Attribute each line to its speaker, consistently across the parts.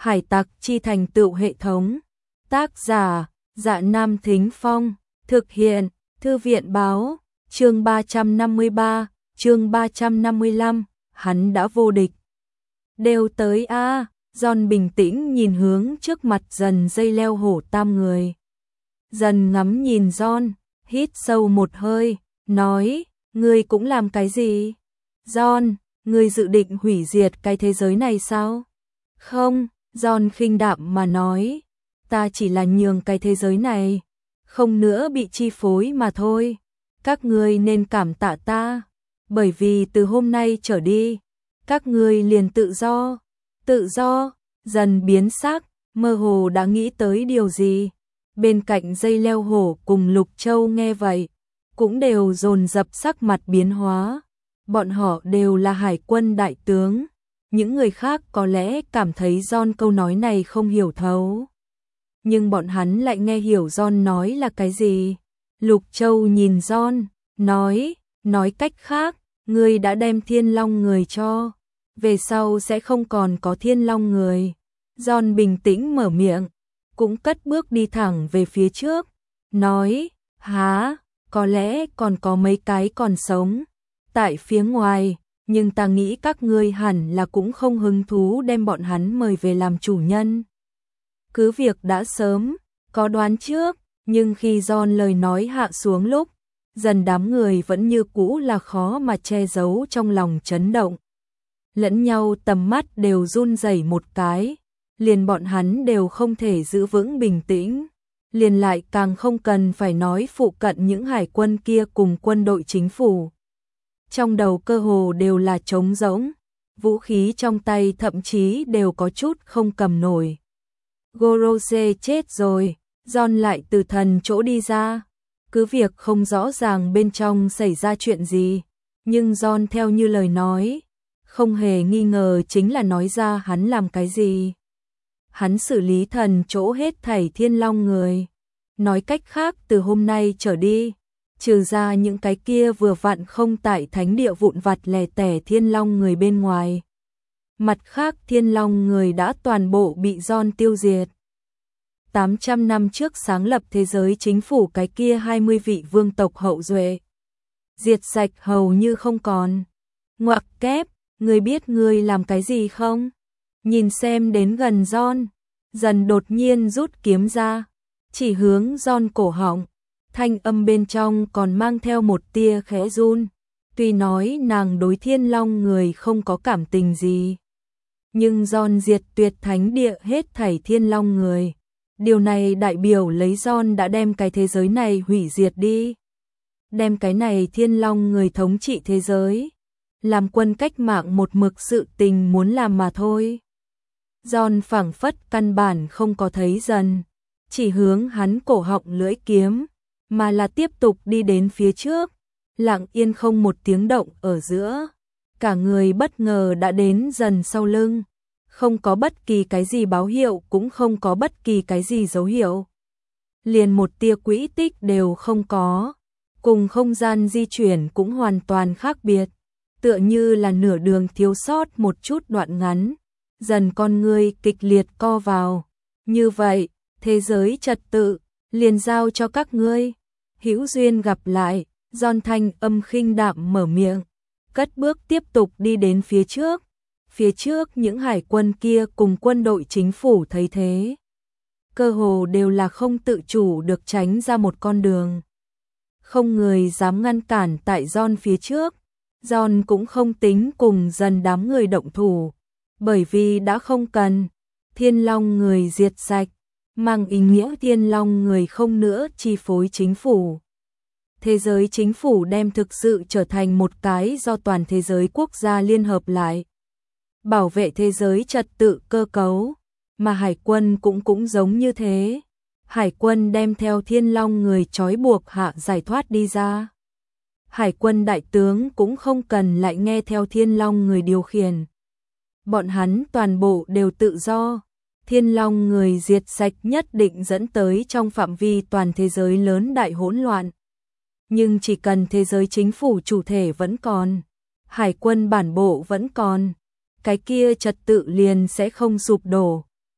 Speaker 1: Hải tặc chi thành tựu hệ thống. Tác giả, Dạ Nam Thính Phong. Thực hiện, Thư viện báo. Chương 353, chương 355, hắn đã vô địch. Đều tới a. John bình tĩnh nhìn hướng trước mặt dần dây leo hổ tam người. Dần ngắm nhìn John, hít sâu một hơi, nói, ngươi cũng làm cái gì? John, ngươi dự định hủy diệt cái thế giới này sao? Không, John khinh đạm mà nói, ta chỉ là nhường cái thế giới này, không nữa bị chi phối mà thôi. Các ngươi nên cảm tạ ta, bởi vì từ hôm nay trở đi, các ngươi liền tự do. Tự do, dần biến sắc, mơ hồ đã nghĩ tới điều gì. Bên cạnh dây leo hổ cùng Lục Châu nghe vậy, cũng đều dồn dập sắc mặt biến hóa. Bọn họ đều là hải quân đại tướng. Những người khác có lẽ cảm thấy John câu nói này không hiểu thấu. Nhưng bọn hắn lại nghe hiểu John nói là cái gì. Lục Châu nhìn John, nói cách khác, ngươi đã đem Thiên Long người cho. Về sau sẽ không còn có Thiên Long người. John bình tĩnh mở miệng, cũng cất bước đi thẳng về phía trước, nói, há, có lẽ còn có mấy cái còn sống tại phía ngoài, nhưng ta nghĩ các ngươi hẳn là cũng không hứng thú đem bọn hắn mời về làm chủ nhân. Cứ việc đã sớm có đoán trước, nhưng khi John lời nói hạ xuống lúc, dần đám người vẫn như cũ là khó mà che giấu trong lòng chấn động. Lẫn nhau tầm mắt đều run rẩy một cái, liền bọn hắn đều không thể giữ vững bình tĩnh, liền lại càng không cần phải nói phụ cận những hải quân kia cùng quân đội chính phủ. Trong đầu cơ hồ đều là trống rỗng, vũ khí trong tay thậm chí đều có chút không cầm nổi. Gorose chết rồi, John lại từ thần chỗ đi ra, cứ việc không rõ ràng bên trong xảy ra chuyện gì, nhưng John theo như lời nói, không hề nghi ngờ chính là nói ra hắn làm cái gì. Hắn xử lý thần chỗ hết thảy Thiên Long người. Nói cách khác từ hôm nay trở đi, trừ ra những cái kia vừa vặn không tại thánh địa vụn vặt lẻ tẻ Thiên Long người bên ngoài. Mặt khác Thiên Long người đã toàn bộ bị John tiêu diệt. 800 năm trước sáng lập thế giới chính phủ cái kia 20 vị vương tộc hậu duệ. Diệt sạch hầu như không còn. Ngoặc kép, ngươi biết ngươi làm cái gì không? Nhìn xem đến gần John, dần đột nhiên rút kiếm ra, chỉ hướng John cổ họng, thanh âm bên trong còn mang theo một tia khẽ run. Tuy nói nàng đối Thiên Long người không có cảm tình gì, nhưng John diệt tuyệt thánh địa hết thảy Thiên Long người. Điều này đại biểu lấy John đã đem cái thế giới này hủy diệt đi. Đem cái này Thiên Long người thống trị thế giới. Làm quân cách mạng một mực sự tình muốn làm mà thôi. John phảng phất căn bản không có thấy dần, chỉ hướng hắn cổ họng lưỡi kiếm, mà là tiếp tục đi đến phía trước, lặng yên không một tiếng động ở giữa. Cả người bất ngờ đã đến dần sau lưng, không có bất kỳ cái gì báo hiệu cũng không có bất kỳ cái gì dấu hiệu. Liền một tia quỹ tích đều không có, cùng không gian di chuyển cũng hoàn toàn khác biệt. Tựa như là nửa đường thiếu sót một chút đoạn ngắn, dần con người kịch liệt co vào. Như vậy, thế giới trật tự, liền giao cho các ngươi. Hữu duyên gặp lại, John thanh âm khinh đạm mở miệng, cất bước tiếp tục đi đến phía trước. Phía trước những hải quân kia cùng quân đội chính phủ thấy thế, cơ hồ đều là không tự chủ được tránh ra một con đường. Không người dám ngăn cản tại John phía trước. John cũng không tính cùng dần đám người động thủ, bởi vì đã không cần. Thiên Long người diệt sạch, mang ý nghĩa Thiên Long người không nữa chi phối chính phủ. Thế giới chính phủ đem thực sự trở thành một cái do toàn thế giới quốc gia liên hợp lại, bảo vệ thế giới trật tự cơ cấu, mà hải quân cũng giống như thế. Hải quân đem theo Thiên Long người trói buộc hạ giải thoát đi ra. Hải quân đại tướng cũng không cần lại nghe theo Thiên Long người điều khiển. Bọn hắn toàn bộ đều tự do. Thiên Long người diệt sạch nhất định dẫn tới trong phạm vi toàn thế giới lớn đại hỗn loạn. Nhưng chỉ cần thế giới chính phủ chủ thể vẫn còn, hải quân bản bộ vẫn còn, cái kia trật tự liền sẽ không sụp đổ.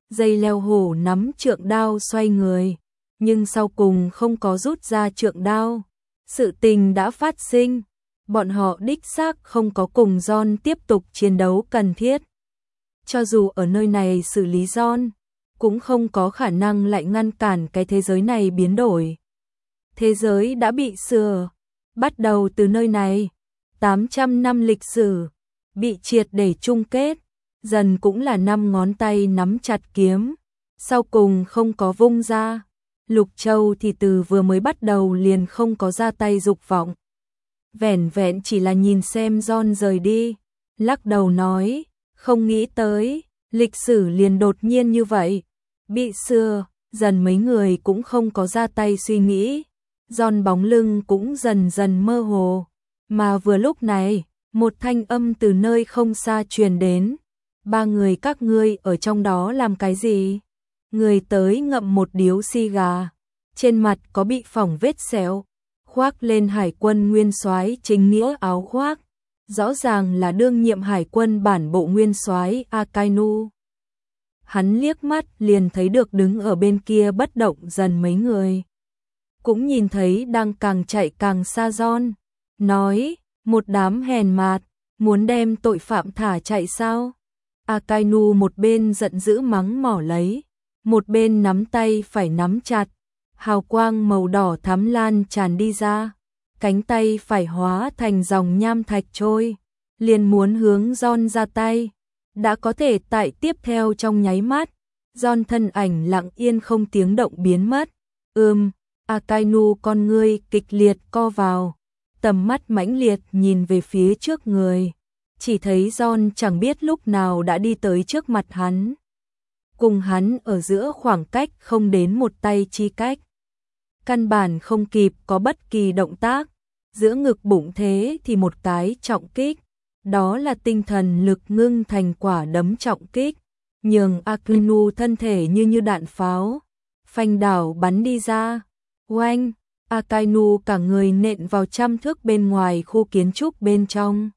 Speaker 1: Dây leo hổ nắm trượng đao xoay người, nhưng sau cùng không có rút ra trượng đao. Sự tình đã phát sinh, bọn họ đích xác không có cùng John tiếp tục chiến đấu cần thiết. Cho dù ở nơi này xử lý John, cũng không có khả năng lại ngăn cản cái thế giới này biến đổi. Thế giới đã bị sửa, bắt đầu từ nơi này, 800 năm lịch sử, bị triệt để chung kết, dần cũng là 5 ngón tay nắm chặt kiếm, sau cùng không có vung ra. Lục Châu thì từ vừa mới bắt đầu liền không có ra tay dục vọng. Vẻn vẹn chỉ là nhìn xem John rời đi, lắc đầu nói, không nghĩ tới, lịch sử liền đột nhiên như vậy, bị sửa, dần mấy người cũng không có ra tay suy nghĩ. John bóng lưng cũng dần dần mơ hồ, mà vừa lúc này, một thanh âm từ nơi không xa truyền đến. 3 người các ngươi ở trong đó làm cái gì? Người tới ngậm một điếu xì gà, trên mặt có bị phỏng vết sẹo, khoác lên hải quân nguyên soái chính nghĩa áo khoác, rõ ràng là đương nhiệm hải quân bản bộ nguyên soái Akainu. Hắn liếc mắt liền thấy được đứng ở bên kia bất động dần mấy người. Cũng nhìn thấy đang càng chạy càng xa John, nói, một đám hèn mạt, muốn đem tội phạm thả chạy sao? Akainu một bên giận dữ mắng mỏ lấy, một bên nắm tay phải nắm chặt, hào quang màu đỏ thắm lan tràn đi ra, cánh tay phải hóa thành dòng nham thạch trôi, liền muốn hướng John ra tay. Đã có thể tại tiếp theo trong nháy mắt, John thân ảnh lặng yên không tiếng động biến mất. Akainu con ngươi kịch liệt co vào, tầm mắt mãnh liệt nhìn về phía trước người, chỉ thấy John chẳng biết lúc nào đã đi tới trước mặt hắn. Cùng hắn ở giữa khoảng cách không đến một tay chi cách. Căn bản không kịp có bất kỳ động tác, giữa ngực bụng thế thì một cái trọng kích. Đó là tinh thần lực ngưng thành quả đấm trọng kích, nhường Akainu thân thể như đạn pháo, phanh đảo bắn đi ra. Oanh, Akainu cả người nện vào 100 thước bên ngoài khu kiến trúc bên trong.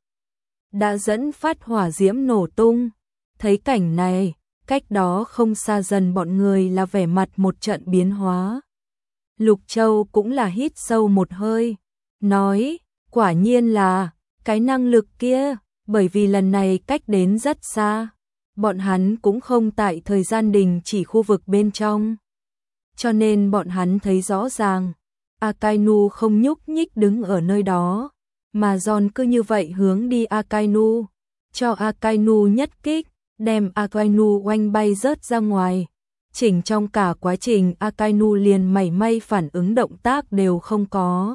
Speaker 1: Đã dẫn phát hỏa diễm nổ tung. Thấy cảnh này, cách đó không xa dần bọn người là vẻ mặt một trận biến hóa. Lục Châu cũng là hít sâu một hơi, nói, quả nhiên là cái năng lực kia, bởi vì lần này cách đến rất xa, bọn hắn cũng không tại thời gian đình chỉ khu vực bên trong. Cho nên bọn hắn thấy rõ ràng, Akainu không nhúc nhích đứng ở nơi đó, mà John cứ như vậy hướng đi Akainu, cho Akainu nhất kích, đem Akainu oanh bay rớt ra ngoài. Chỉnh trong cả quá trình Akainu liền mảy may phản ứng động tác đều không có.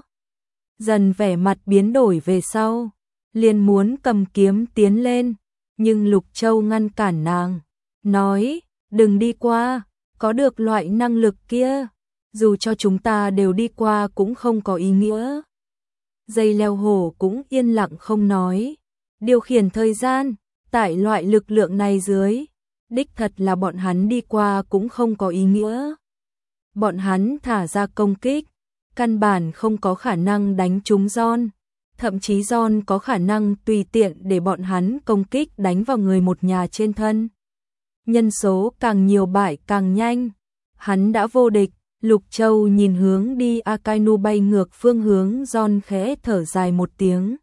Speaker 1: Dần vẻ mặt biến đổi về sau, liền muốn cầm kiếm tiến lên, nhưng Lục Châu ngăn cản nàng, nói, đừng đi qua, có được loại năng lực kia, dù cho chúng ta đều đi qua cũng không có ý nghĩa. Dây leo hổ cũng yên lặng không nói, điều khiển thời gian, tại loại lực lượng này dưới, đích thật là bọn hắn đi qua cũng không có ý nghĩa. Bọn hắn thả ra công kích, căn bản không có khả năng đánh trúng John, thậm chí John có khả năng tùy tiện để bọn hắn công kích đánh vào người một nhà trên thân. Nhân số càng nhiều bại càng nhanh, hắn đã vô địch. Lục Châu nhìn hướng đi Akainu bay ngược phương hướng John khẽ thở dài một tiếng.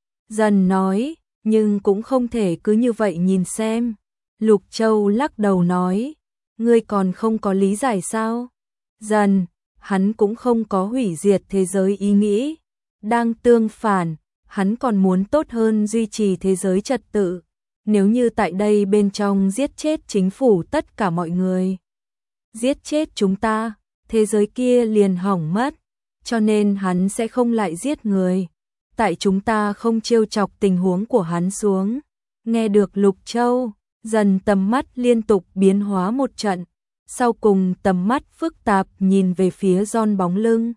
Speaker 1: Dần nói, nhưng cũng không thể cứ như vậy nhìn xem. Lục Châu lắc đầu nói, ngươi còn không có lý giải sao? Dần, hắn cũng không có hủy diệt thế giới ý nghĩ. Đang tương phản, hắn còn muốn tốt hơn duy trì thế giới trật tự. Nếu như tại đây bên trong giết chết chính phủ tất cả mọi người, giết chết chúng ta, thế giới kia liền hỏng mất, cho nên hắn sẽ không lại giết người. Tại chúng ta không trêu chọc tình huống của hắn xuống. Nghe được Lục Châu, dần tầm mắt liên tục biến hóa một trận, sau cùng tầm mắt phức tạp nhìn về phía John bóng lưng.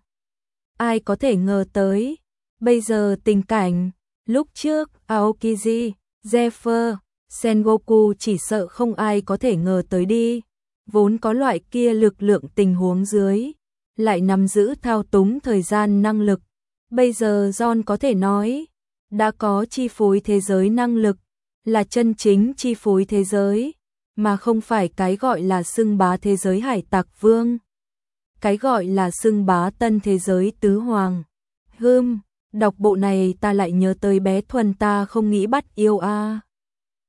Speaker 1: Ai có thể ngờ tới, bây giờ tình cảnh, lúc trước Aokiji, Zephyr, Sengoku chỉ sợ không ai có thể ngờ tới đi. Vốn có loại kia lực lượng tình huống dưới, lại nắm giữ thao túng thời gian năng lực. Bây giờ John có thể nói, đã có chi phối thế giới năng lực, là chân chính chi phối thế giới. mà không phải cái gọi là xưng bá thế giới hải tặc vương. Cái gọi là xưng bá tân thế giới tứ hoàng. Đọc bộ này ta lại nhớ tới bé Thuần ta không nghĩ bắt yêu a.